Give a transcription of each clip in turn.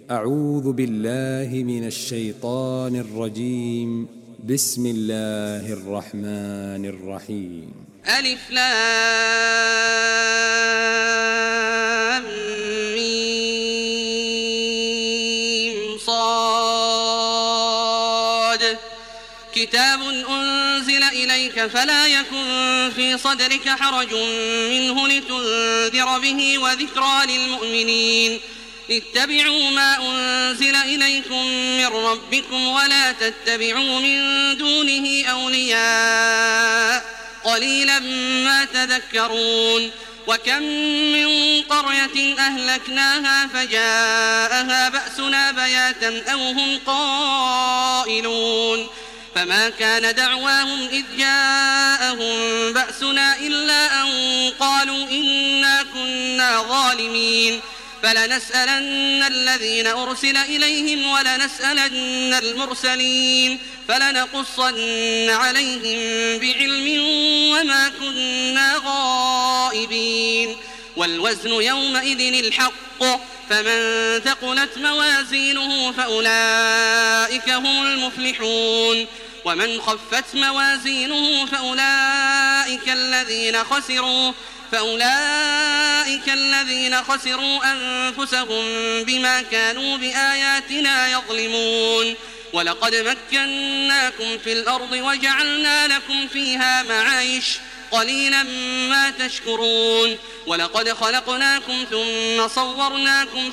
أعوذ بالله من الشيطان الرجيم. بسم الله الرحمن الرحيم. ألف لام ميم صاد. كتاب أنزل إليك فلا يكن في صدرك حرج منه لتنذر به وذكرى للمؤمنين. اتبعوا ما أنزل إليكم من ربكم ولا تتبعوا من دونه أولياء قليلا ما تذكرون. وكم من قرية أهلكناها فجاءها بأسنا بياتا أو هم قائلون فما كان دعواهم إذ جاءهم بأسنا إلا أن قالوا إنا كنا ظالمين. فلنسألن الذين أرسل إليهم ولنسألن المرسلين فلنقصن عليهم بعلم وما كنا غائبين. والوزن يومئذ الحق فمن ثقلت موازينه فأولئك هم المفلحون ومن خفت موازينه فأولئك الذين خسروا أنفسهم بما كانوا بآياتنا يظلمون. ولقد مكناكم في الأرض وجعلنا لكم فيها معايش قليلا ما تشكرون. ولقد خلقناكم ثم صورناكم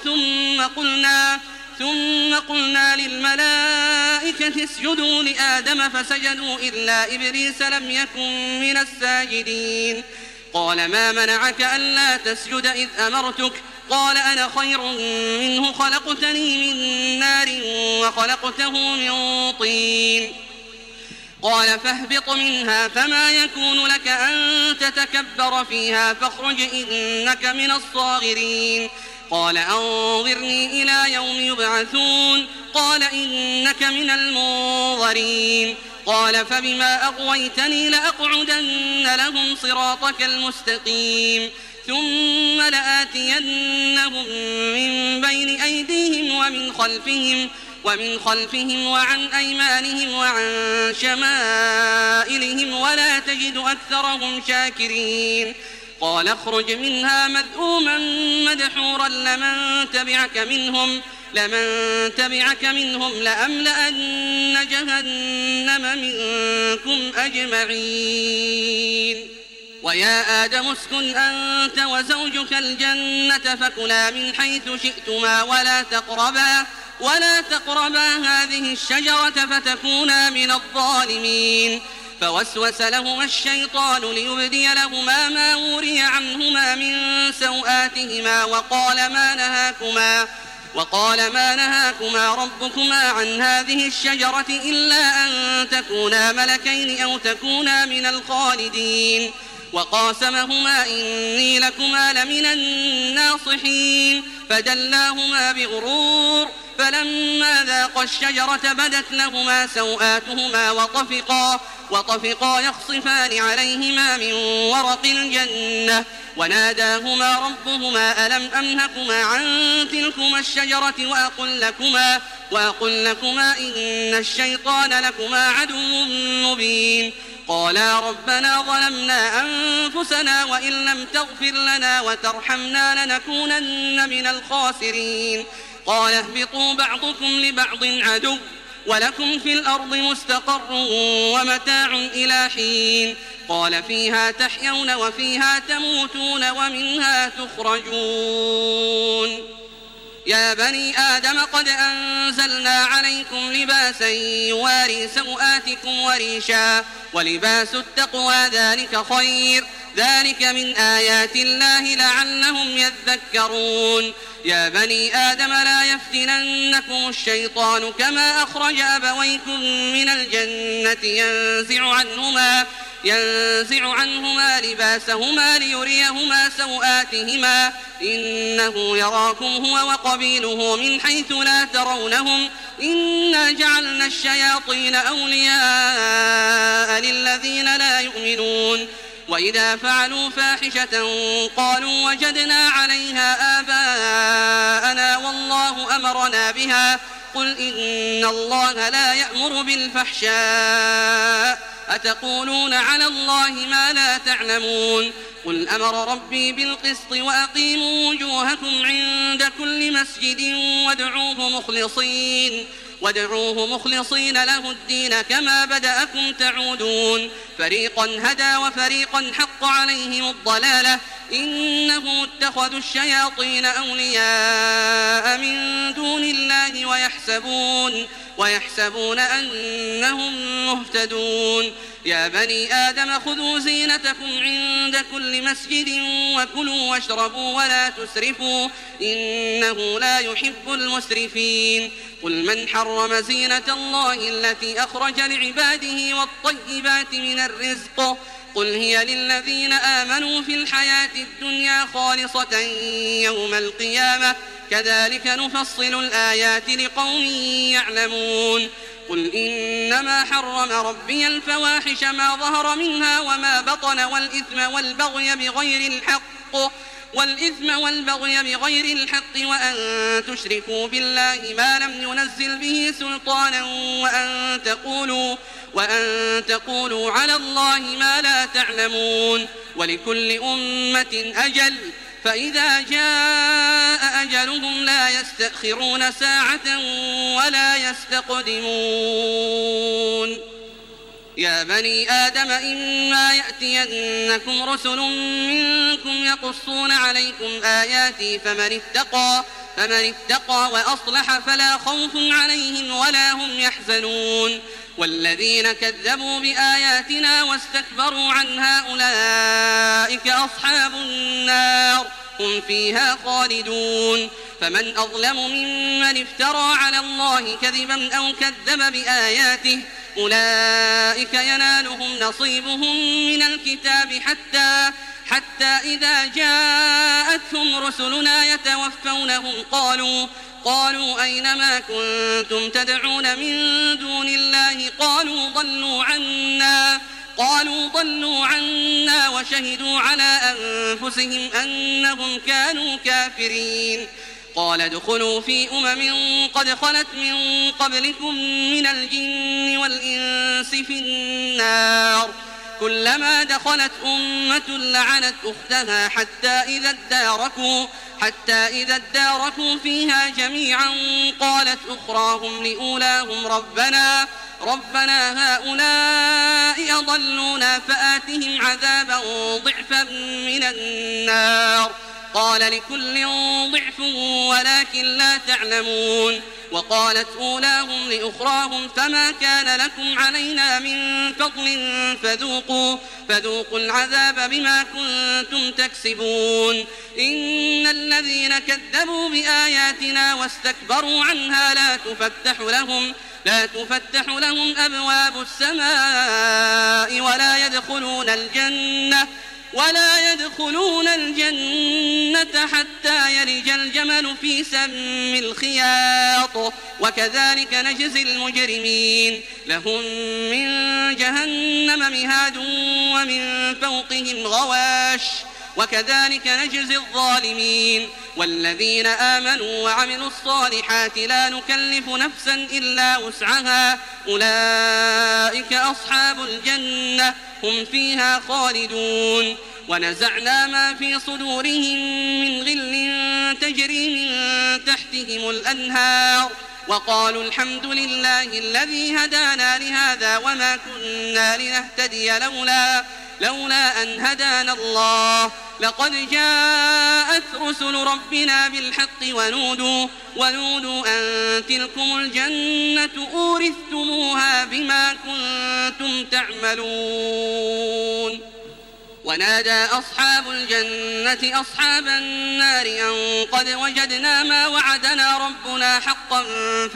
ثم قلنا للملائكة اسجدوا لآدم فسجدوا إلا إبليس لم يكن من الساجدين. قال ما منعك ألا تسجد إذ أمرتك؟ قال أنا خير منه خلقتني من نار وخلقته من طين. قال فاهبط منها فما يكون لك أن تتكبر فيها فاخرج إنك من الصاغرين. قال أنظرني إلى يوم يبعثون. قال إنك من المنظرين. قال فبما أغويتني لأقعدن لهم صراطك المستقيم ثم لآتينهم من بين أيديهم ومن خلفهم وعن أيمانهم وعن شمائلهم ولا تجد أكثرهم شاكرين. قال اخرج منها مذءوما مدحورا لمن تبعك منهم لأملأن جهنم منكم أجمعين. ويا آدم اسكن أنت وزوجك الجنة فكلا من حيث شئتما ولا تقربا هذه الشجرة فتكونا من الظالمين. فوسوس لهما الشيطان ليبدي لهما ما وري عنهما من سوآتهما وقال ما نهاكما ربكما عن هذه الشجرة إلا أن تكونا ملكين أو تكونا من الخالدين. وقاسمهما إني لكما لمن الناصحين فدلاهما بغرور فلما ذاقا الشجرة بدت لهما سوآتهما وطفقا يخصفان عليهما من ورق الجنة وناداهما ربهما ألم أنهكما عن تلكما الشجرة وأقل لكما إن الشيطان لكما عدو مبين. قالا ربنا ظلمنا أنفسنا وإن لم تغفر لنا وترحمنا لنكونن من الخاسرين. قال اهبطوا بعضكم لبعض عدو ولكم في الأرض مستقر ومتاع إلى حين. قال فيها تحيون وفيها تموتون ومنها تخرجون. يا بني آدم قد أنزلنا عليكم لباسا يواري سوآتكم وريشا ولباس التقوى ذلك خير ذلك من آيات الله لعلهم يذكرون. يا بني آدم لا يفتننكم الشيطان كما أخرج أبويكم من الجنة ينزع عنهما لباسهما ليريهما سوآتهما إنه يراكم هو وقبيله من حيث لا ترونهم إنا جعلنا الشياطين أولياء للذين لا يؤمنون وإذا فعلوا فاحشة قالوا وجدنا عليها آباءنا والله أمرنا بها قل إن الله لا يأمر بالفحشاء أتقولون على الله ما لا تعلمون قل أمر ربي بالقسط وأقيموا وجوهكم عند كل مسجد وادعوه مخلصين له الدين كما بدأكم تعودون فريقا هدى وفريقا حق عليهم الضلالة إنهم اتخذوا الشياطين أولياء من دون الله ويحسبون أنهم مهتدون يا بني آدم خذوا زينتكم عند كل مسجد وكلوا واشربوا ولا تسرفوا إنه لا يحب المسرفين قل من حرم زينة الله التي أخرج لعباده والطيبات من الرزق قل هي للذين آمنوا في الحياة الدنيا خالصة يوم القيامة كذلك نفصل الآيات لقوم يعلمون قل إنما حرم ربي الفواحش ما ظهر منها وما بطن والإثم والبغي بغير الحق وأن تشركوا بالله ما لم ينزل به سلطانا وأن تقولوا على الله ما لا تعلمون ولكل أمة أجل فإذا جاء أجلهم لا يستأخرون ساعة ولا يستقدمون يا بني آدم إما يأتينكم رسل منكم يقصون عليكم آياتي فمن اتقى وأصلح فلا خوف عليهم ولا هم يحزنون والذين كذبوا بآياتنا واستكبروا عنها أولئك أصحاب النار هم فيها خالدون فمن أظلم ممن افترى على الله كذبا أو كذب بآياته أولئك ينالهم نصيبهم من الكتاب حتى إذا جاءتهم رسلنا يتوفونهم قالوا أين ما كنتم تدعون من دون الله قالوا ضلوا عنا وشهدوا على أنفسهم أنهم كانوا كافرين قال ادخلوا في قد خلت من قبلكم من الجن والإنس في النار كلما دخلت أمة لعنت أختها حتى إذا اداركوا فيها جميعا قالت أخراهم لأولاهم ربنا هؤلاء أضلونا فآتهم عذابا ضعفا من النار قال لكل ضعف ولكن لا تعلمون وقالت أولاهم لأخراهم فما كان لكم علينا من فضل فذوقوا العذاب بما كنتم تكسبون إن الذين كذبوا بآياتنا واستكبروا عنها لا تفتح لهم أبواب السماء ولا يدخلون الجنة حتى يلج الجمل في سم الخياط وكذلك نجزي المجرمين لهم من جهنم مهاد ومن فوقهم غواش وكذلك نجزي الظالمين والذين آمنوا وعملوا الصالحات لا نكلف نفسا إلا وسعها أولئك أصحاب الجنة هم فيها خالدون ونزعنا ما في صدورهم من غل تجري من تحتهم الأنهار وقالوا الحمد لله الذي هدانا لهذا وما كنا لنهتدي لولا أن هدانا الله لقد جاءت رسل ربنا بالحق ونودوا أن تلكم الجنة أورثتموها بما كنتم تعملون ونادى أصحاب الجنة أصحاب النار أن قد وجدنا ما وعدنا ربنا حقا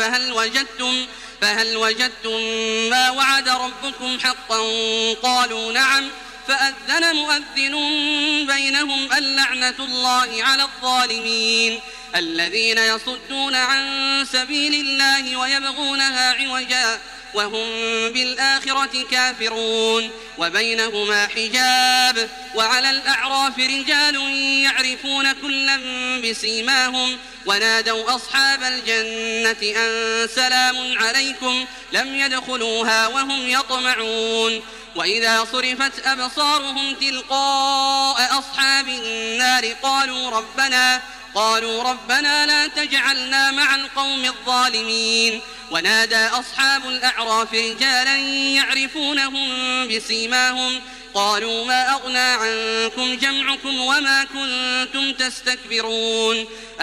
فهل وجدتم ما وعد ربكم حقا قالوا نعم فأذن مؤذن بينهم اللعنة الله على الظالمين الذين يصدون عن سبيل الله وهم بالآخرة كافرون وبينهما حجاب وعلى الأعراف رجال يعرفون كلا بسيماهم ونادوا أصحاب الجنة أن سلام عليكم لم يدخلوها وهم يطمعون وإذا صرفت أبصارهم تلقاء أصحاب النار قالوا ربنا لا تجعلنا مع القوم الظالمين ونادى أصحاب الأعراف رجالا يعرفونهم بسيماهم قالوا ما أغنى عنكم جمعكم وما كنتم تستكبرون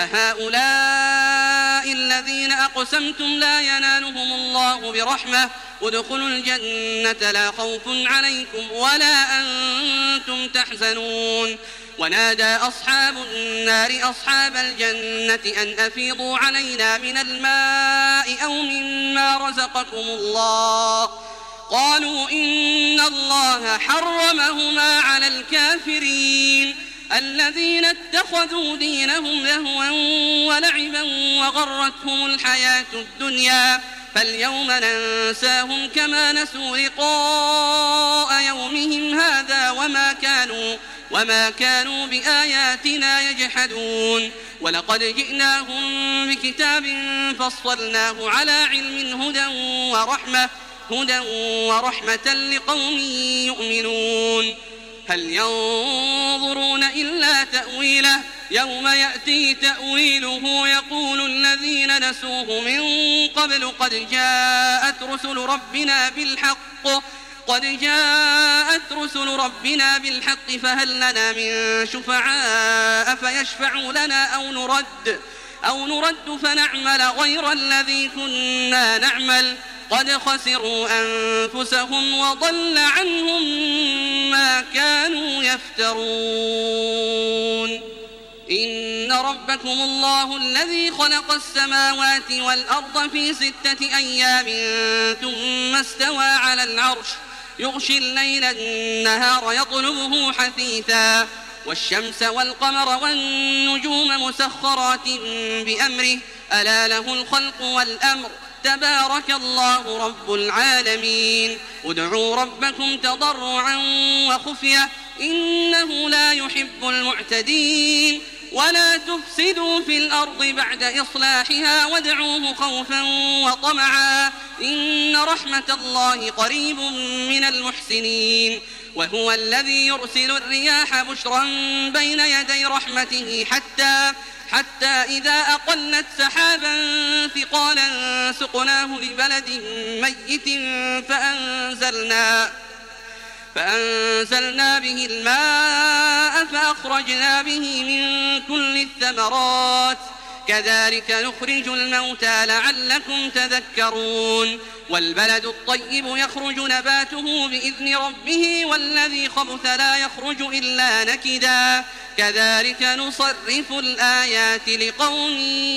أهؤلاء الذين أقسمتم لا ينالهم الله برحمة ادخلوا الجنة لا خوف عليكم ولا أنتم تحزنون ونادى أصحاب النار أصحاب الجنة أن أفيضوا علينا من الماء أو مما رزقكم الله قالوا إن الله حرمهما على الكافرين الذين اتخذوا دينهم لهوا ولعبا وغرتهم الحياة الدنيا فاليوم ننساهم كما نسوا لقاء يومهم هذا وما كانوا بآياتنا يجحدون ولقد جئناهم بكتاب فصلناه على علم هدى ورحمة لقوم يؤمنون هل ينظرون إلا تأويله يوم يأتي تأويله يقول الذين نسوه من قبل قد جاءت رسل ربنا بالحق فهل لنا من شفعاء فيشفعوا لنا أو نرد فنعمل غير الذي كنا نعمل قد خسروا أنفسهم وضل عنهم ما كانوا يفترون إن ربكم الله الذي خلق السماوات والأرض في 6 أيام ثم استوى على العرش يغشي الليل النهار يطلبه حثيثا والشمس والقمر والنجوم مسخرات بأمره ألا له الخلق والأمر تبارك الله رب العالمين ادعوا ربكم تضرعا وخفية إنه لا يحب المعتدين ولا تفسدوا في الأرض بعد إصلاحها وادعوه خوفا وطمعا إن رحمة الله قريب من المحسنين وهو الذي يرسل الرياح بشرا بين يدي رحمته حتى إذا أقلت سحابا ثقالا سقناه لبلد ميت فأنزلنا به الماء فأخرجنا به من كل الثمرات كذلك نخرج الموتى لعلكم تذكرون والبلد الطيب يخرج نباته بإذن ربه والذي خبث لا يخرج إلا نكدا كذلك نصرف الآيات لقوم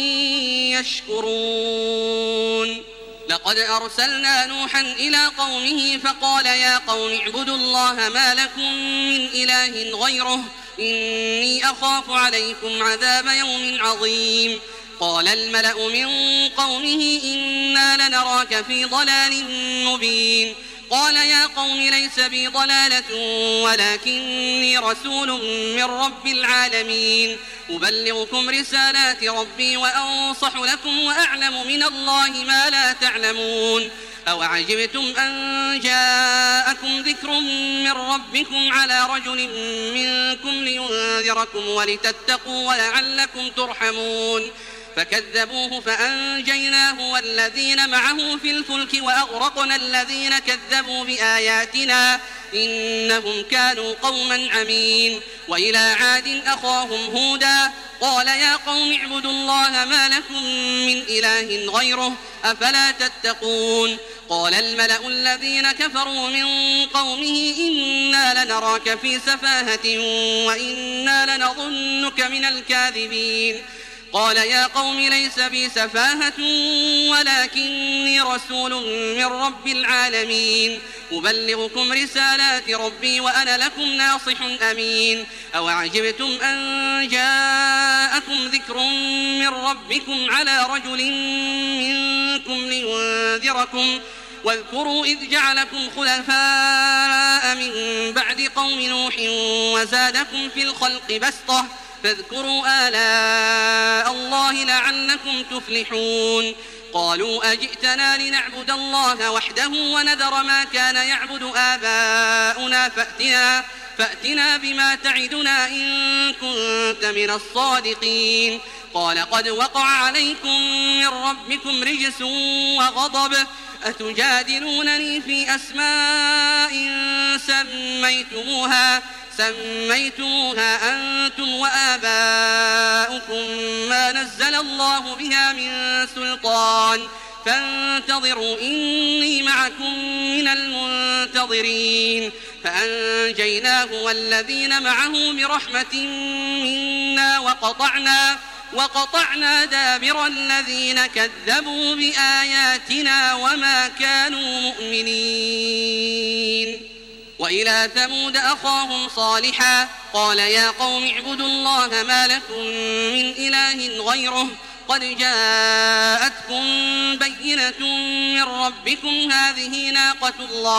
يشكرون لقد أرسلنا نوحا إلى قومه فقال يا قوم اعبدوا الله ما لكم من إله غيره إني أخاف عليكم عذاب يوم عظيم قال الملأ من قومه إنا لنراك في ضلال مبين قال يا قوم ليس بي ضلالة ولكني رسول من رب العالمين أبلغكم رسالات ربي وأنصح لكم وأعلم من الله ما لا تعلمون أوعجبتم أن جاءكم ذكر من ربكم على رجل منكم لينذركم ولتتقوا ولعلكم ترحمون فكذبوه فأنجيناه والذين معه في الفلك وأغرقنا الذين كذبوا بآياتنا إنهم كانوا قوما عمين وإلى عاد أخاهم هودا قال يا قوم اعبدوا الله ما لكم من إله غيره أفلا تتقون قال الملأ الذين كفروا من قومه إنا لنراك في سفاهة وإنا لنظنك من الكاذبين قال يا قوم ليس بي سفاهة ولكني رسول من رب العالمين أبلغكم رسالات ربي وأنا لكم ناصح أمين أوعجبتم أن جاءكم ذكر من ربكم على رجل منكم لينذركم واذكروا إذ جعلكم خلفاء من بعد قوم نوح وزادكم في الخلق بسطة فاذكروا آلاء الله لعلكم تفلحون قالوا أجئتنا لنعبد الله وحده ونذر ما كان يعبد آباؤنا فأتنا بما تعدنا إن كنت من الصادقين قال قد وقع عليكم من ربكم رجس وغضب أتجادلونني في أسماء سميتموها أنتم وآباؤكم ما نزل الله بها من سلطان فانتظروا إني معكم من المنتظرين فأنجيناه والذين معه برحمة منا وقطعنا دابر الذين كذبوا بآياتنا وما كانوا مؤمنين وإلى ثمود أخاهم صالحا قال يا قوم اعبدوا الله ما لكم من إله غيره قد جاءتكم بينة من ربكم هذه ناقة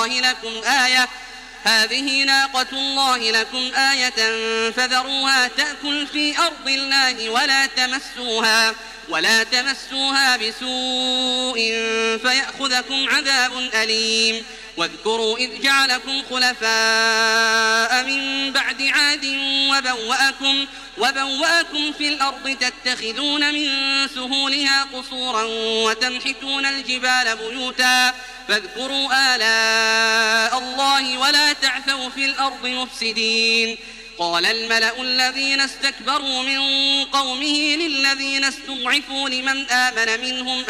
الله لكم آية فذروها تأكل في أرض الله ولا تمسوها بسوء فيأخذكم عذاب أليم واذكروا إذ جعلكم خلفاء من بعد عاد وبوأكم في الأرض تتخذون من سهولها قصورا وتنحتون الجبال بيوتا فاذكروا آلاء الله ولا تعثوا في الأرض مفسدين قال الملأ الذين استكبروا من قومه للذين استضعفوا لمن آمن منهم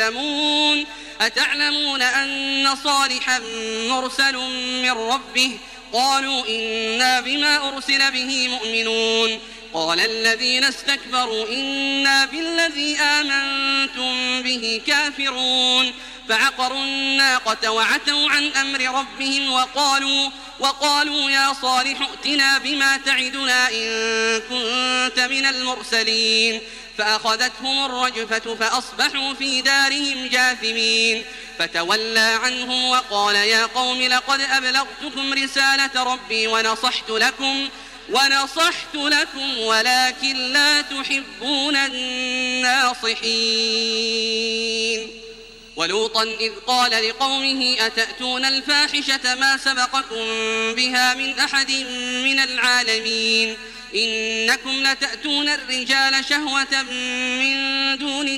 أتعلمون أن صالحا مرسل من ربه قالوا إنا بما أرسل به مؤمنون قال الذين استكبروا إنا بالذي آمنتم به كافرون فعقروا الناقة وعتوا عن أمر ربهم وقالوا يا صالح ائتنا بما تعدنا إن كنت من المرسلين فأخذتهم الرجفة فأصبحوا في دارهم جاثمين فتولى عنهم وقال يا قوم لقد أبلغتكم رسالة ربي ونصحت لكم ولكن لا تحبون الناصحين ولوطا إذ قال لقومه أتأتون الفاحشة ما سبقكم بها من أحد من العالمين إنكم لتأتون الرجال شهوة من دون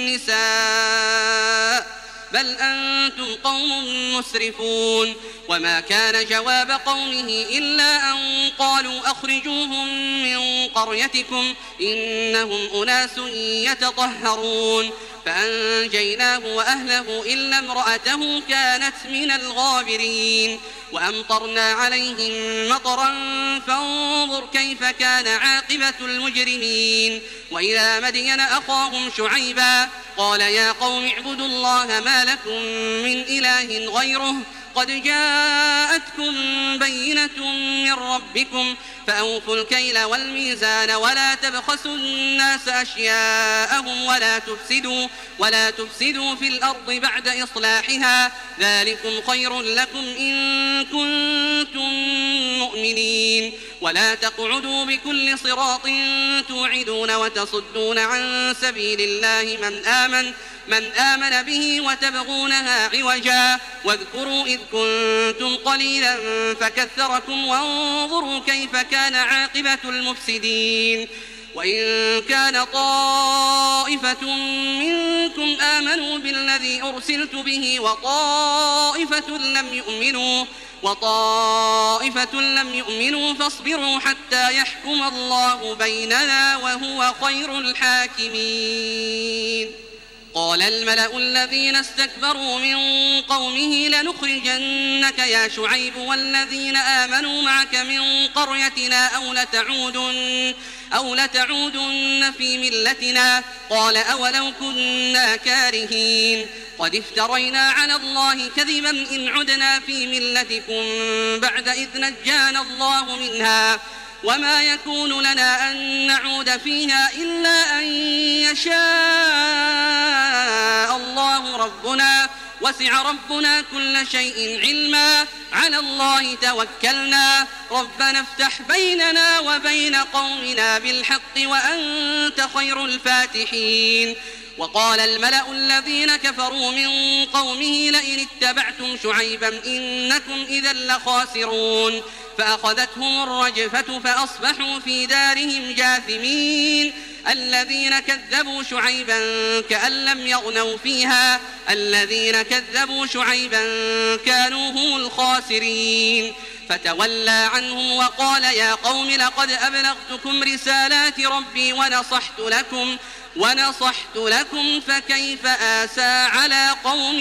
النساء بل أنتم قوم مسرفون وما كان جواب قومه إلا أن قالوا أخرجوهم من قريتكم إنهم أناس يتطهرون فأنجيناه وأهله إلا امرأته كانت من الغابرين وأمطرنا عليهم مطرا فانظر كيف كان عاقبة المجرمين وإلى مدين أخاهم شعيبا قال يا قوم اعبدوا الله ما لكم من إله غيره قد جاءتكم بينة من ربكم فأوفوا الكيل والميزان ولا تبخسوا الناس أشياءهم ولا تفسدوا في الأرض بعد إصلاحها ذلكم خير لكم إن كنتم مؤمنين ولا تقعدوا بكل صراط توعدون وتصدون عن سبيل الله من آمن به وتبغونها عوجا واذكروا إذ كنتم قليلا فكثركم وانظروا كيف كان عاقبة المفسدين وإن كان طائفة منكم آمنوا بالذي أرسلت به وطائفة لم يؤمنوا فاصبروا حتى يحكم الله بيننا وهو خير الحاكمين قال الملأ الذين استكبروا من قومه لنخرجنك يا شعيب والذين آمنوا معك من قريتنا أو لتعودن في ملتنا قال أولو كنا كارهين قد افترينا على الله كذبا إن عدنا في ملتكم بعد إذ نجانا الله منها وما يكون لنا أن نعود فيها إلا أن يشاء الله ربنا وسع ربنا كل شيء علما على الله توكلنا ربنا افتح بيننا وبين قومنا بالحق وأنت خير الفاتحين وقال الملأ الذين كفروا من قومه لئن اتبعتم شعيبا إنكم إذا لخاسرون فأخذتهم الرجفة فأصبحوا في دارهم جاثمين الذين كذبوا شعيبا كأن لم يغنوا فيها الذين كذبوا شعيبا كانوا هم الخاسرين فتولى عنهم وقال يا قوم لقد أبلغتكم رسالات ربي ونصحت لكم فكيف آسى على قوم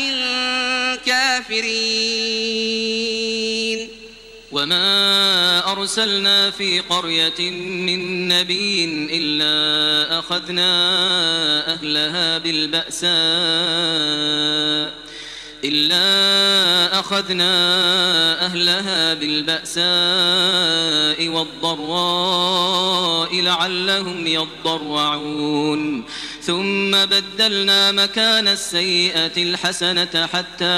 كافرين وما أرسلنا في قرية من نبي إلا أخذنا أهلها بالبأساء والضراء لعلهم يضرعون ثم بدلنا مكان السيئة الحسنة حتى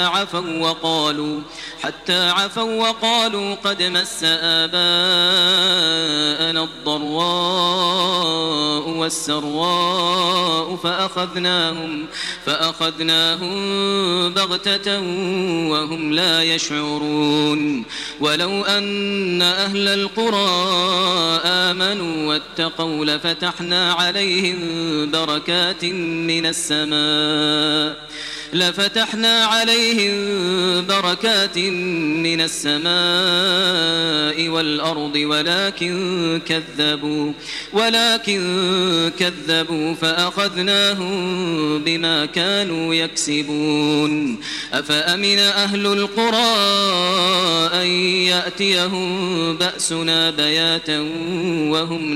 عفوا وقالوا قد مس آباءنا الضراء والسراء فأخذناهم بغتة وهم لا يشعرون ولو أن أهل القرى آمنوا واتقوا لفتحنا عليهم بركات من السماء والأرض ولكن كذبوا فأخذناهم بما كانوا يكسبون أفأمن أهل القرى أن يأتيهم بأسنا بياتا وهم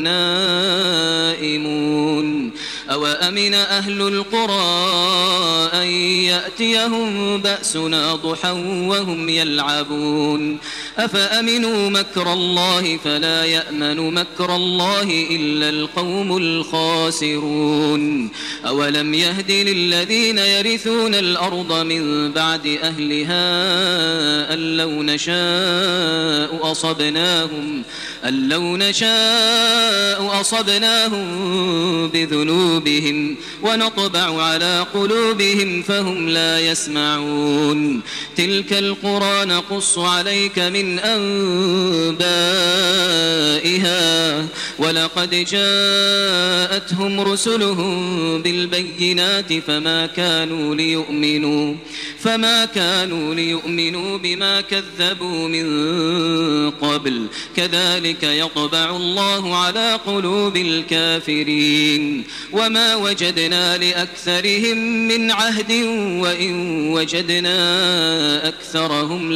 نائمون أوأمن أهل القرى أن يأتيهم بأسنا ضحى وهم يلعبون أفأمنوا مكر الله فلا يأمن مكر الله إلا القوم الخاسرون أولم يهد للذين يرثون الأرض من بعد أهلها أن لو نشاء أصبناهم بذنوبهم ونطبع على قلوبهم فهم لا يسمعون تلك القرى نقص عليك من أنبائها ولقد جاءتهم رسلهم بالبينات فما كانوا ليؤمنوا بما كذبوا من قبل كذلك يطبع الله على قلوب الكافرين وما وجدنا لأكثرهم من عهد وإن وجدنا أكثرهم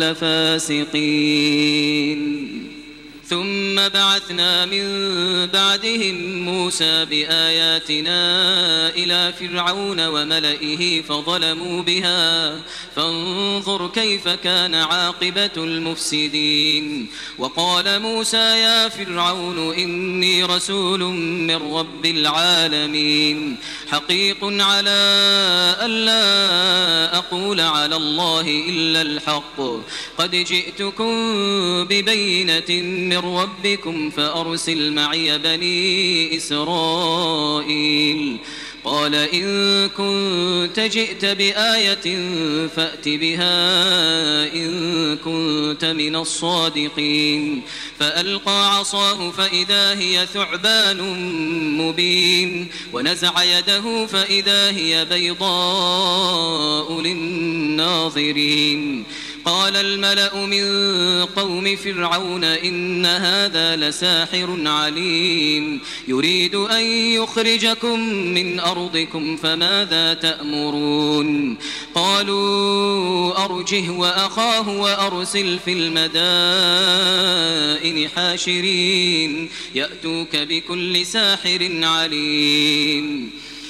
لفاسقين ثم بعثنا من بعدهم موسى بآياتنا إلى فرعون وملئه فظلموا بها فانظر كيف كان عاقبة المفسدين وقال موسى يا فرعون إني رسول من رب العالمين حقيق على ألا أقول على الله إلا الحق قد جئتكم ببينة من ربكم فأرسل معي بني إسرائيل قال إن كنت جئت بآية فأت بها إن كنت من الصادقين فألقى عصاه فإذا هي ثعبان مبين ونزع يده فإذا هي بيضاء للناظرين قال الملأ من قوم فرعون إن هذا لساحر عليم يريد أن يخرجكم من أرضكم فماذا تأمرون قالوا أرجه وأخاه وأرسل في المدائن حاشرين يأتوك بكل ساحر عليم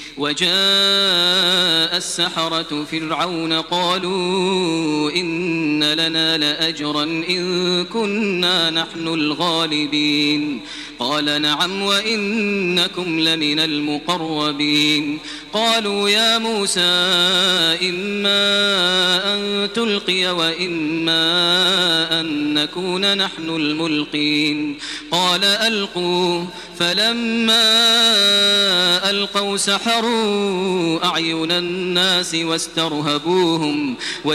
وجاء السحرة فرعون قالوا إن لنا لأجرا إن كنا نحن الغالبين قال نعم وإنكم لمن المقربين قالوا يا موسى إما تلقي وإما أن نكون نحن الملقين قال ألقوا فلما ألقوا سحروا أعين الناس واسترهبوهم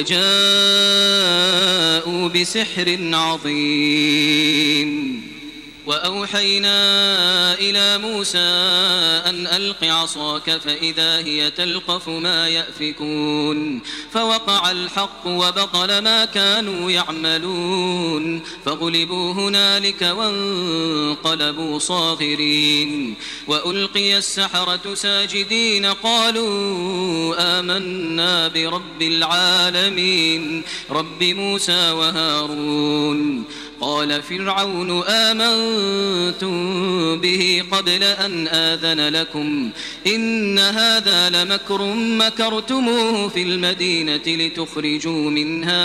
وجاءوا بسحر عظيم وأوحينا إلى موسى أن ألق عصاك فإذا هي تلقف ما يأفكون فوقع الحق وبطل ما كانوا يعملون فغلبوا هنالك وانقلبوا صاغرين وألقي السحرة ساجدين قالوا آمنا برب العالمين رب موسى وهارون قال فرعون آمنتم به قبل أن آذن لكم إن هذا لمكر مكرتموه في المدينة لتخرجوا منها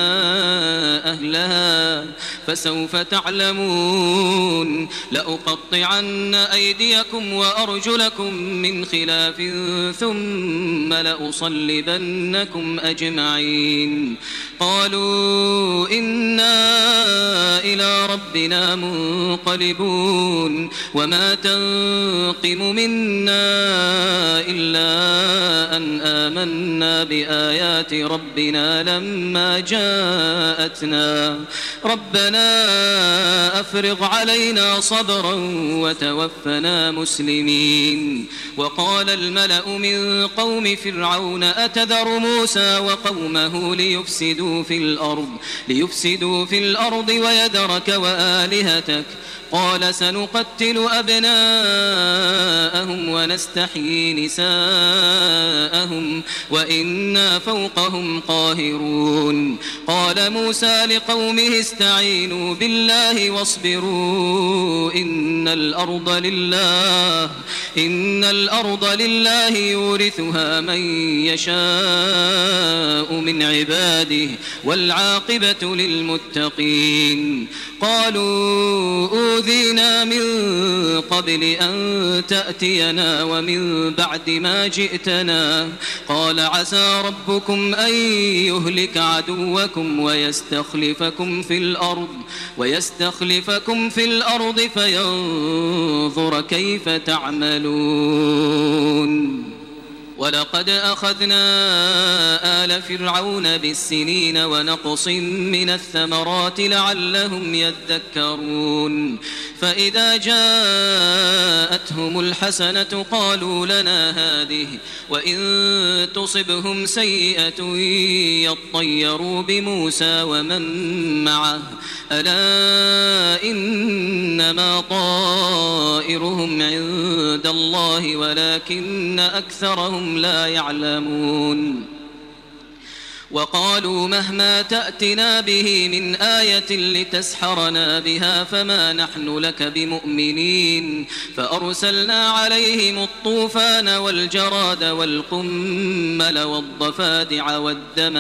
أهلها فسوف تعلمون لأقطعن أيديكم وأرجلكم من خلاف ثم لأصلبنكم أجمعين قالوا إنا إلى ربنا منقلبون وما تنقم منا إلا أن آمنا بآيات ربنا لما جاءتنا ربنا أفرغ علينا صبرا وتوفنا مسلمين وقال الملأ من قوم فرعون أتذر موسى وقومه ليفسدوا في الأرض ويذرك وآلهتك قال سنقتل أبناءهم ونستحيي نساءهم وإنا فوقهم قاهرون قال موسى لقومه استعينوا بالله واصبروا إن الأرض لله يورثها من يشاء من عباده والعاقبة للمتقين قالوا أوذينا من قبل أن تأتينا ومن بعد ما جئتنا قال عسى ربكم أن يهلك عدوكم ويستخلفكم في الأرض فينظر كيف تعملون ولقد أخذنا آل فرعون بالسنين ونقص من الثمرات لعلهم يذكرون فإذا جاءتهم الحسنة قالوا لنا هذه وإن تصبهم سيئة يطيروا بموسى ومن معه ألا إنما طائرهم عند الله ولكن أكثرهم لا يعلمون وقالوا مهما تأتنا به من آية لتسحرنا بها فما نحن لك بمؤمنين فأرسلنا عليهم الطوفان والجراد والقمل والضفادع والدم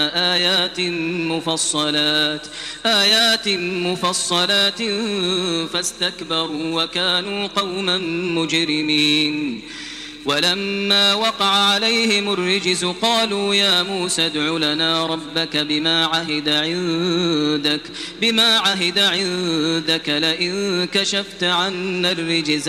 آيات مفصلات فاستكبروا وكانوا قوما مجرمين ولما وقع عليهم الرجز قالوا يا موسى ادع لنا ربك بما عهد عندك لئن كشفت عنا الرجز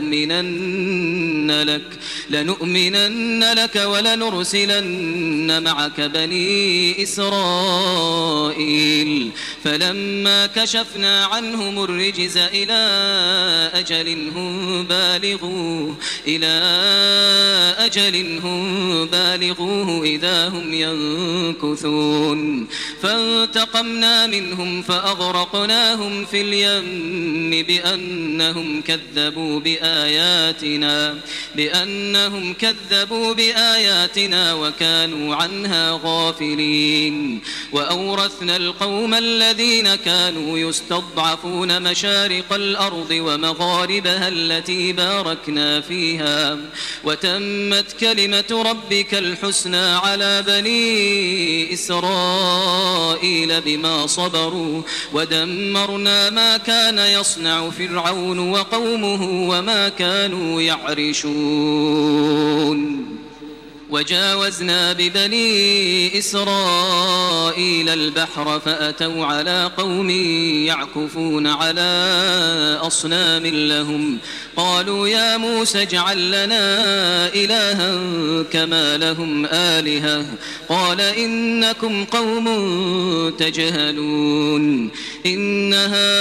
لنؤمنن لك ولنرسلن معك بني إسرائيل فلما كشفنا عنهم الرجز إلى أجل هم بالغوه إذا هم ينكثون فانتقمنا منهم فأغرقناهم في اليم بأنهم كذبوا بآياتنا وكانوا عنها غافلين وأورثنا القوم الذين كانوا يستضعفون مشارق الأرض ومغاربها التي باركنا فيها وتمت كلمة ربك الحسنى على بني إسرائيل بما صبروا ودمرنا ما كان يصنع فرعون وقومه وما كانوا يعرشون وجاوزنا ببني إسرائيل البحر فأتوا على قوم يعكفون على أصنام لهم قالوا يا موسى اجعل لنا إلها كما لهم آلهة قال إنكم قوم تجهلون إن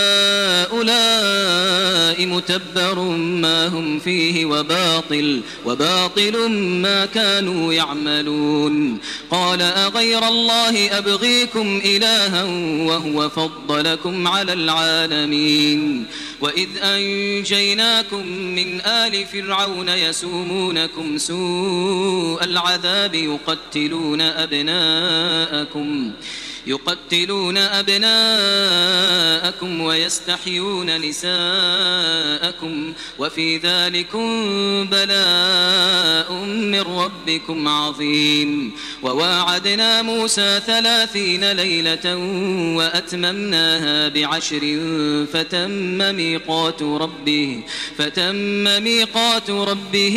هؤلاء متبر ما هم فيه وباطل ما كانوا يعملون قال أغير الله أبغيكم إلها وهو فضلكم على العالمين وإذ أنجيناكم من آل فرعون يسومونكم سوء العذاب يقتلون أبناءكم ويستحيون نساءكم وفي ذلكم بلاء من ربكم عظيم وواعدنا موسى 30 ليلة وأتممناها ب10 فتم ميقات ربه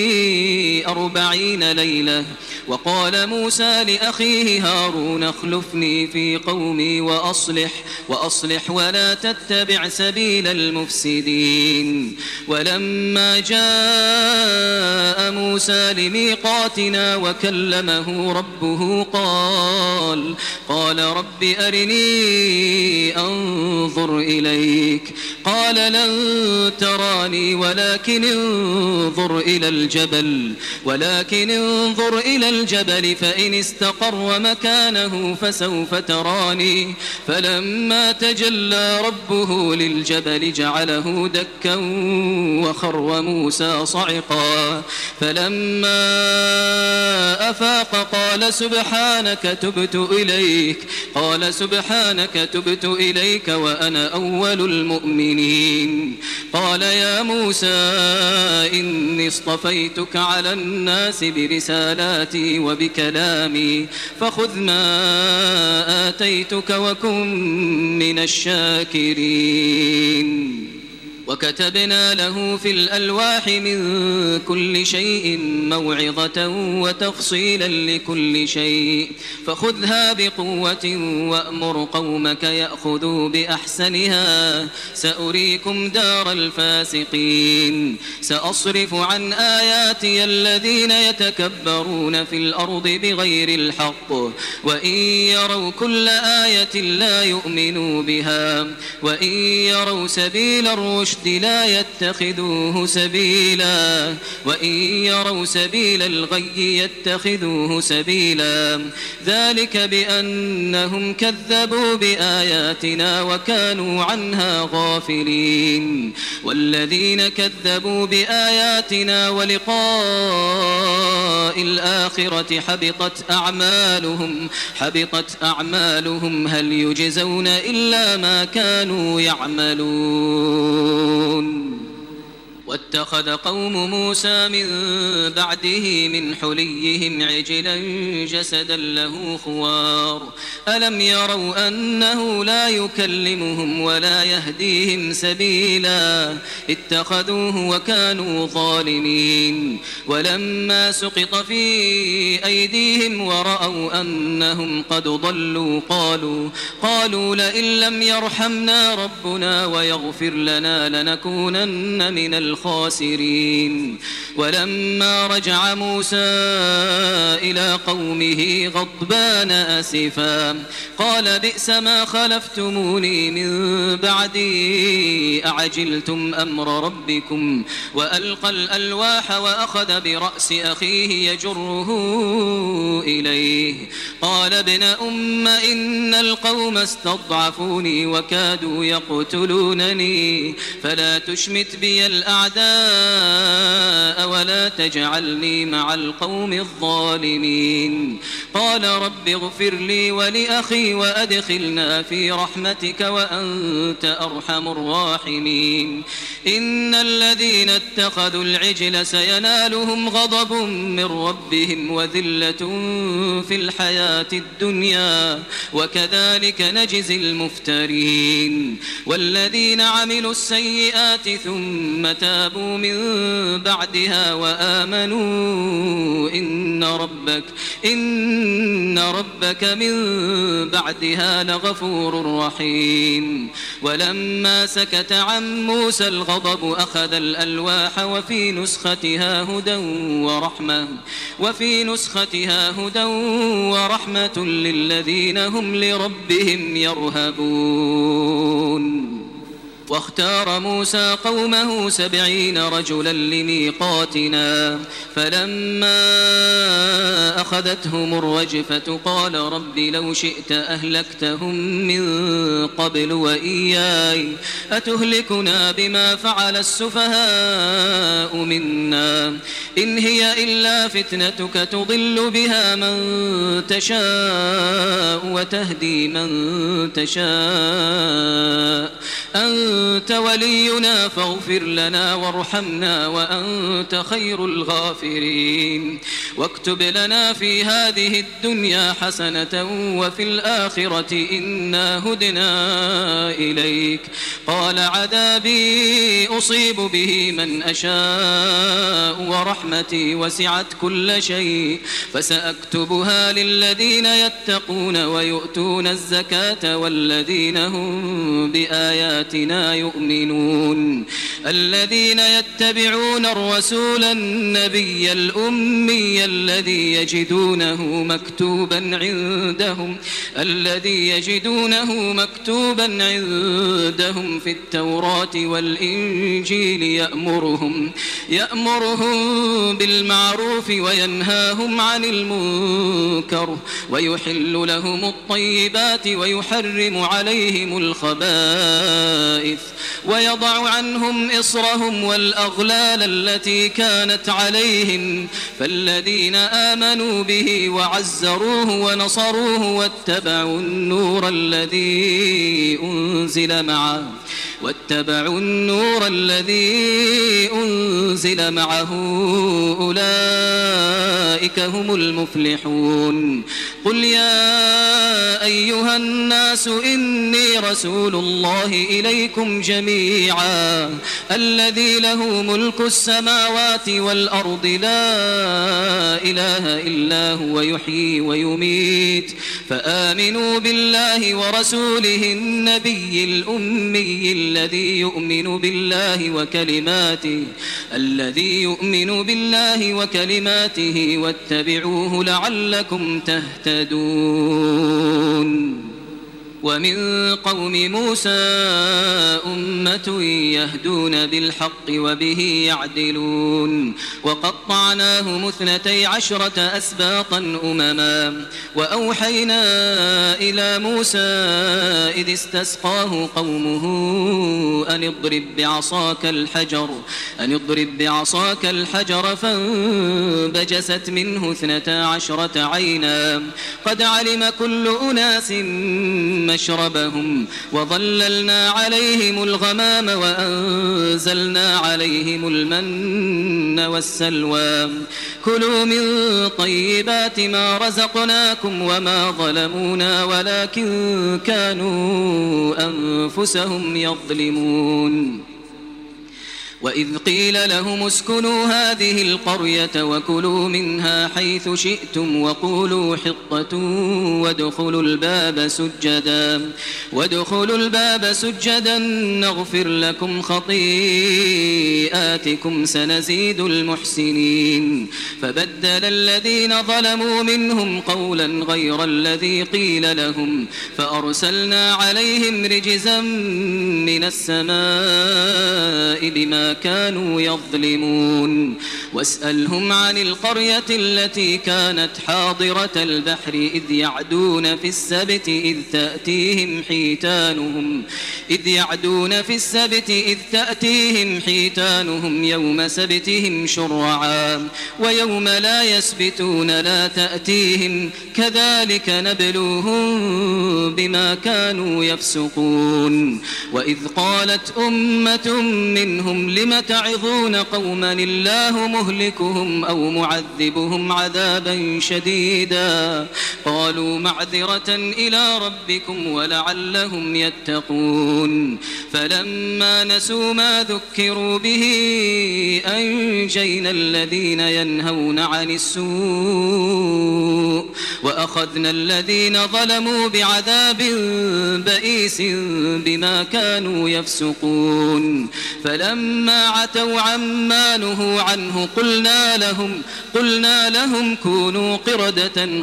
40 ليلة وقال موسى لأخيه هارون اخلفني في قومي وأصلح ولا تتبع سبيل المفسدين ولما جاء موسى لميقاتنا وكلمه ربه قال رب أرني أنظر إليك قال لن تراني ولكن انظر إلى الجبل فإن استقر مكانه فسوف تراني فلما تجلى ربه للجبل جعله دكا وخر موسى صعقا فلما أفاق قال سبحانك تبت إليك وأنا أول المؤمنين قال يا موسى إني اصطفيتك على الناس برسالاتي وبكلامي فخذ ما آتيتك وكن من الشاكرين وكتبنا له في الألواح من كل شيء موعظة وتفصيلا لكل شيء فخذها بقوة وأمر قومك يأخذوا بأحسنها سأريكم دار الفاسقين سأصرف عن آياتي الذين يتكبرون في الأرض بغير الحق وإن يروا كل آية لا يؤمنوا بها وإن يروا سبيل الرشد لا يتخذوه سبيلا وإن يروا سبيل الغي يتخذوه سبيلا ذلك بأنهم كذبوا بآياتنا وكانوا عنها غافلين والذين كذبوا بآياتنا ولقاء الآخرة حبطت أعمالهم هل يجزون إلا ما كانوا يعملون واتخذ قوم موسى من بعده من حليهم عجلا جسدا له خوار ألم يروا أنه لا يكلمهم ولا يهديهم سبيلا اتخذوه وكانوا ظالمين ولما سقط في أيديهم ورأوا أنهم قد ضلوا قالوا لئن لم يرحمنا ربنا ويغفر لنا لنكونن من الخاسرين ولما رجع موسى إلى قومه غضبان أسفا قال بئس ما خلفتموني من بعدي أعجلتم أمر ربكم وألقى الألواح وأخذ برأس أخيه يجره إليه قال ابن أم إن القوم استضعفوني وكادوا يقتلونني فلا تشمت بي الأعداء ولا تجعلني مع القوم الظالمين قال رب اغفر لي ولأخي وأدخلنا في رحمتك وأنت أرحم الراحمين إن الذين اتخذوا العجل سينالهم غضب من ربهم وذلة في الحياة الدنيا وكذلك نجزي المفترين والذين عملوا السيئات ثم تابوا تابوا من بعدها وآمنوا إن ربك من بعدها لغفور رحيم. ولما سكت عن موسى الغضب أخذ الألواح وفي نسختها هدى ورحمة للذين هم لربهم يرهبون. واختار موسى قومه 70 رجلا لميقاتنا فلما أخذتهم الرجفة قال رب لو شئت أهلكتهم من قبل وإياي أتهلكنا بما فعل السفهاء منا إن هي إلا فتنتك تضل بها من تشاء وتهدي من تشاء أنت ولينا فاغفر لنا وارحمنا وأنت خير الغافرين. واكتب لنا في هذه الدنيا حسنة وفي الآخرة إنا هدنا إليك. قال عذابي أصيب به من أشاء ورحمتي وسعت كل شيء فسأكتبها للذين يتقون ويؤتون الزكاة والذين هم بآياتنا يؤمنون. الذين يتبعون الرسول النبي الأمي الذي يجدونه مكتوبا عندهم في التوراة والإنجيل يأمرهم بالمعروف وينهاهم عن المنكر ويحل لهم الطيبات ويحرم عليهم الخبائث ويضع عنهم إصرهم والأغلال التي كانت عليهم. فالذين آمنوا به وعزروه ونصروه واتبعوا النور الذي أنزل معه أولئك هم المفلحون. قل يا أيها الناس إني رسول الله إليكم جميعا الذي له ملك السماوات والأرض لا إله إلا هو يحيي ويميت فآمنوا بالله ورسوله النبي الأمي الذي يؤمن بالله وكلماته واتبعوه لعلكم تهتدون. ومن قوم موسى أمة يهدون بالحق وبه يعدلون. وقطعناهم 12 أسباطا أمما وأوحينا إلى موسى إذ استسقاه قومه أن اضرب بعصاك الحجر فانبجست منه 12 عينا قد علم كل أناس مشربهم وظللنا عليهم الغمام وأنزلنا عليهم المن والسلوى كلوا من طيبات ما رزقناكم وما ظلمونا ولكن كانوا أنفسهم يظلمون. وإذ قيل لهم اسكنوا هذه القرية وكلوا منها حيث شئتم وقولوا حطة وادخلوا الباب سجدا نغفر لكم خطيئاتكم سنزيد المحسنين. فبدل الذين ظلموا منهم قولا غير الذي قيل لهم فأرسلنا عليهم رجزا من السماء بما كانوا يظلمون. واسألهم عن القرية التي كانت حاضرة البحر إذ يعدون في السبت إذ تأتيهم حيتانهم يوم سبتهم شرعا ويوم لا يسبتون لا تأتيهم كذلك نبلوهم بما كانوا يفسقون. وإذ قالت أمة منهم لم تعظون قوما الله مهلكهم أو معذبهم عذابا شديدا قالوا معذرة إلى ربكم ولعلهم يتقون فلما نسوا ما ذكروا به أنجينا الذين ينهون عن السوء وأخذنا الذين ظلموا بعذاب بئيس بما كانوا يفسقون فلما عتوا عما نهوا عنه قلنا لهم كونوا قردة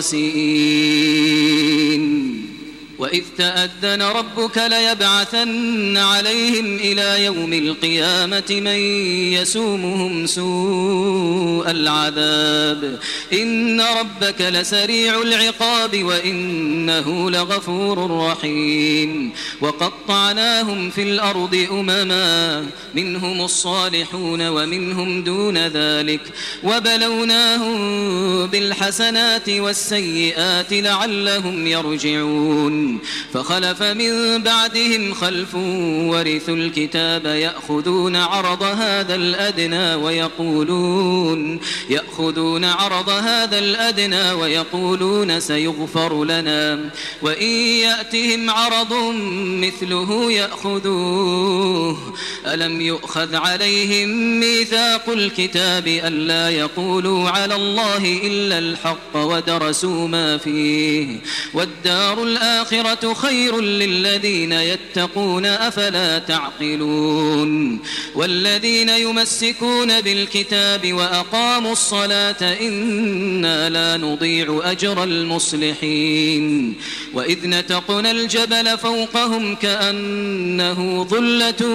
خاسئين وإذ تأذن ربك ليبعثن عليهم إلى يوم القيامة من يسومهم سوء العذاب إن ربك لسريع العقاب وإنه لغفور رحيم وقطعناهم في الأرض أمما منهم الصالحون ومنهم دون ذلك وبلوناهم بالحسنات والسيئات لعلهم يرجعون فخلف من بعدهم خلف ورثوا الكتاب يأخذون عرض هذا الأدنى ويقولون سيغفر لنا وإن يأتهم عرض مثله يأخذوه ألم يؤخذ عليهم ميثاق الكتاب ألا يقولوا على الله إلا الحق ودرسوا ما فيه والدار الآخرة خير للذين يتقون أفلا تعقلون والذين يمسكون بالكتاب وأقاموا الصلاة إنا لا نضيع أجر المصلحين وإذ نتقنا الجبل فوقهم كأنه ظلة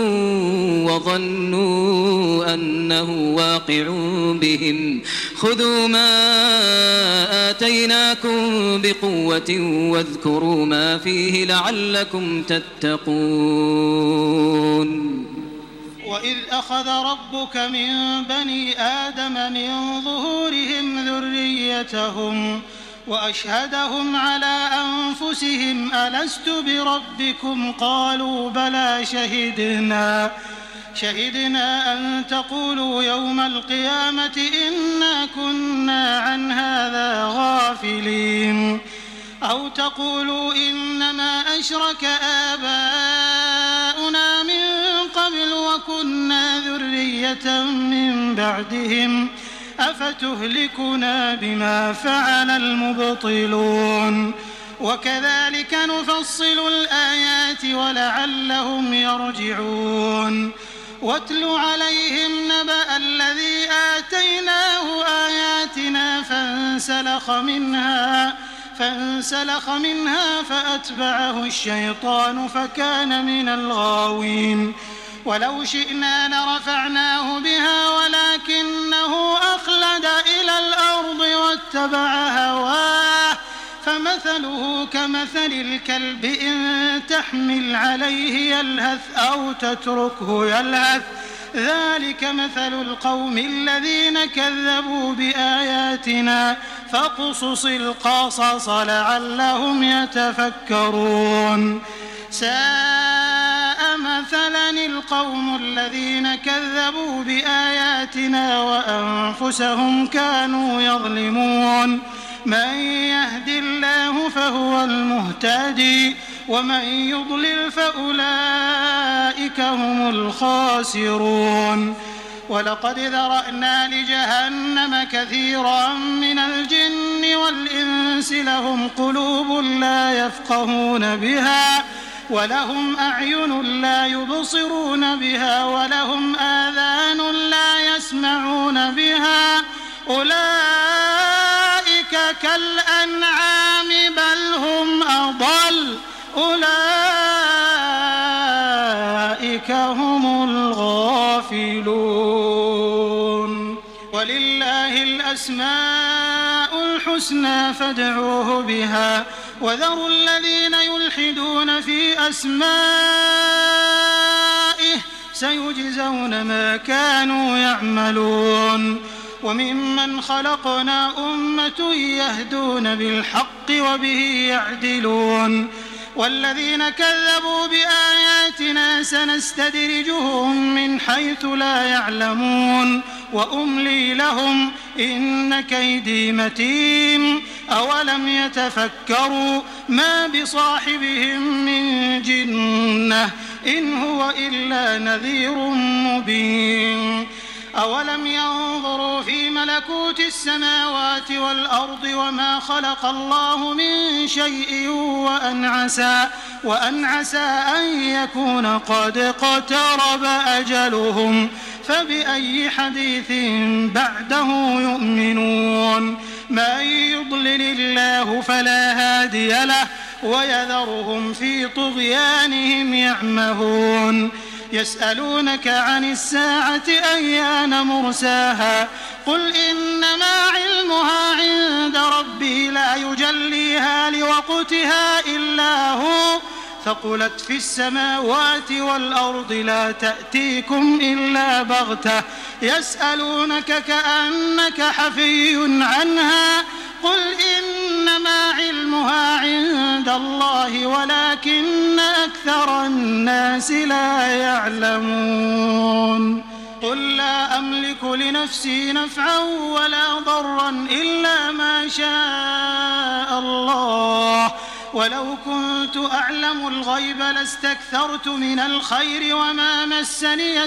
وظنوا أنه واقع بهم خذوا ما آتيناكم بقوة واذكروا ما فيه لعلكم تتقون وإذ أخذ ربك من بني آدم من ظهورهم ذريتهم وأشهدهم على أنفسهم ألست بربكم قالوا بلى شهدنا أن تقولوا يوم القيامة إنا كنا عن هذا غافلين أو تقولوا إنما أشرك آباؤنا من قبل وكنا ذرية من بعدهم أفتهلكنا بما فعل المبطلون وكذلك نفصل الآيات ولعلهم يرجعون واتل عليهم نبأ الذي آتيناه آياتنا فانسلخ منها فأتبعه الشيطان فكان من الغاوين ولو شئنا لرفعناه بها ولكنه أخلد إلى الأرض واتبع هواه فمثله كمثل الكلب إن تحمل عليه يلهث أو تتركه يلهث ذلك مثل القوم الذين كذبوا بآياتنا فاقصص القصص لعلهم يتفكرون ساء مثلا القوم الذين كذبوا بآياتنا وأنفسهم كانوا يظلمون من يهد الله فهو المهتدي ومن يضلل فأولئك هم الخاسرون ولقد ذرأنا لجهنم كثيرا من الجن والإنس لهم قلوب لا يفقهون بها ولهم أعين لا يبصرون بها ولهم آذان لا يسمعون بها أولئك كالأنعام بل هم أضل أولئك هم الغافلون ولله الأسماء الحسنى فادعوه بها وذروا الذين يلحدون في أسمائه سيجزون ما كانوا يعملون وممن خلقنا أمة يهدون بالحق وبه يعدلون والذين كذبوا بآياتنا سنستدرجهم من حيث لا يعلمون وأملي لهم إن كيدي متين أولم يتفكروا ما بصاحبهم من جنة إن هو إلا نذير مبين أولم ينظروا في ملكوت السماوات والأرض وما خلق الله من شيء وأن عسى أن يكون قد اقترب أجلهم فبأي حديث بعده يؤمنون من يضلل الله فلا هادي له ويذرهم في طغيانهم يعمهون يسألونك عن الساعة أيان مرساها قل إنما علمها عند ربي لا يجليها لوقتها إلا هو ثقلت في السماوات والأرض لا تأتيكم إلا بغتة يسألونك كأنك حفي عنها قل إنما علمها عند الله ولكن أكثر الناس لا يعلمون قل لا أملك لنفسي نفعا ولا ضرا إلا ما شاء الله ولو كنت أعلم الغيب لاستكثرت من الخير وما مسني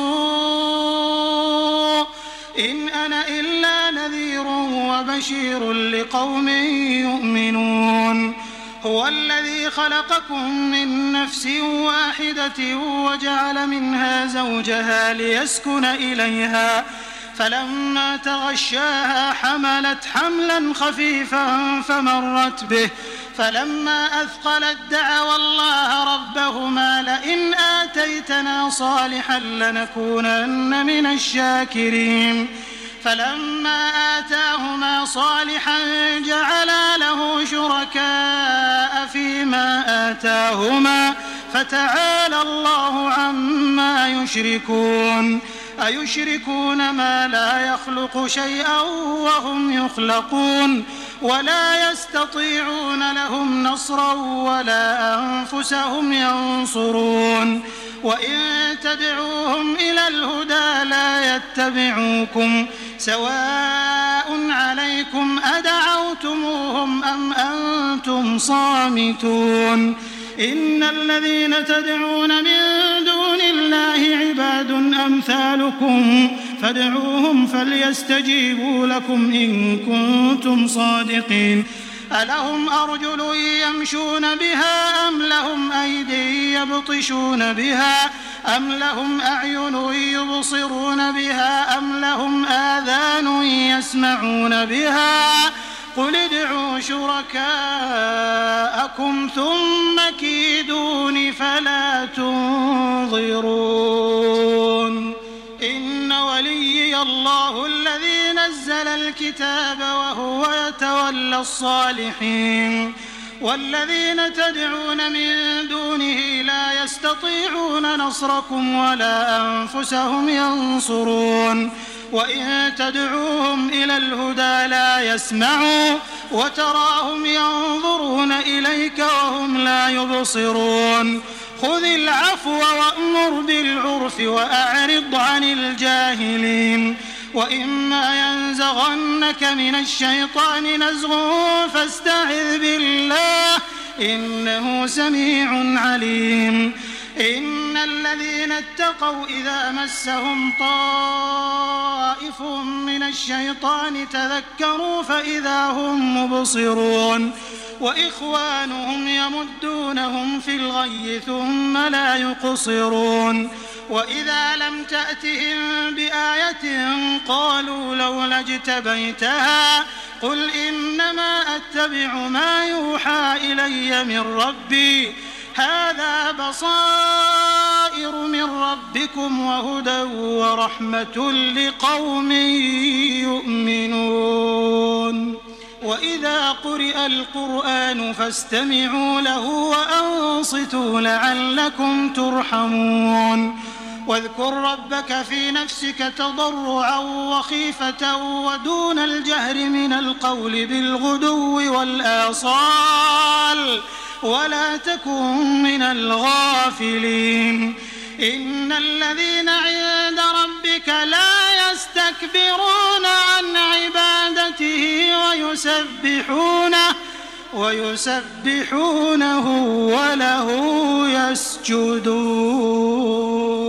السوء إن أنا إلا نذير وبشير لقوم يؤمنون هو الذي خلقكم من نفس واحدة وجعل منها زوجها ليسكن إليها فلما تغشاها حملت حملا خفيفا فمرت به فلما أثقلت دعوا الله ربهما لئن آتيتنا صالحا لنكونن من الشاكرين فلما آتاهما صالحا جعلا له شركاء فيما آتاهما فتعالى الله عما يشركون أيشركون ما لا يخلق شيئا وهم يخلقون ولا يستطيعون لهم نصرا ولا أنفسهم ينصرون وإن تدعوهم إلى الهدى لا يتبعوكم سواء عليكم أدعوتموهم أم أنتم صامتون إن الذين تدعون من دون الله عباد أمثالكم فادعوهم فليستجيبوا لكم إن كنتم صادقين ألهم أرجل يمشون بها أم لهم أيدي يبطشون بها أم لهم أعين يبصرون بها أم لهم آذان يسمعون بها قل ادعوا شركاءكم ثم كيدون فلا تنظرون إن وليي الله الذي نزل الكتاب وهو يتولى الصالحين والذين تدعون من دونه لا يستطيعون نصركم ولا أنفسهم ينصرون وإن تدعوهم إلى الهدى لا يسمعوا وتراهم ينظرون إليك وهم لا يبصرون خذ العفو وأمر بالعرف وأعرض عن الجاهلين وإما ينزغنك من الشيطان نزغ فاستعذ بالله إنه سميع عليم إن الذين اتقوا إذا مسهم طائف من الشيطان تذكروا فإذا هم مبصرون وإخوانهم يمدونهم في الغي ثم لا يقصرون وإذا لم تأتهم بآية قالوا لولا اجتبيتها قل إنما أتبع ما يوحى إلي من ربي هذا بصائر من ربكم وهدى ورحمة لقوم يؤمنون وإذا قرئ القرآن فاستمعوا له وأنصتوا لعلكم ترحمون واذكر ربك في نفسك تضرعا وخيفة ودون الجهر من القول بالغدو والآصال ولا تكن من الغافلين إن الذين عند ربك لا يستكبرون عن عبادته ويسبحونه وله يسجدون.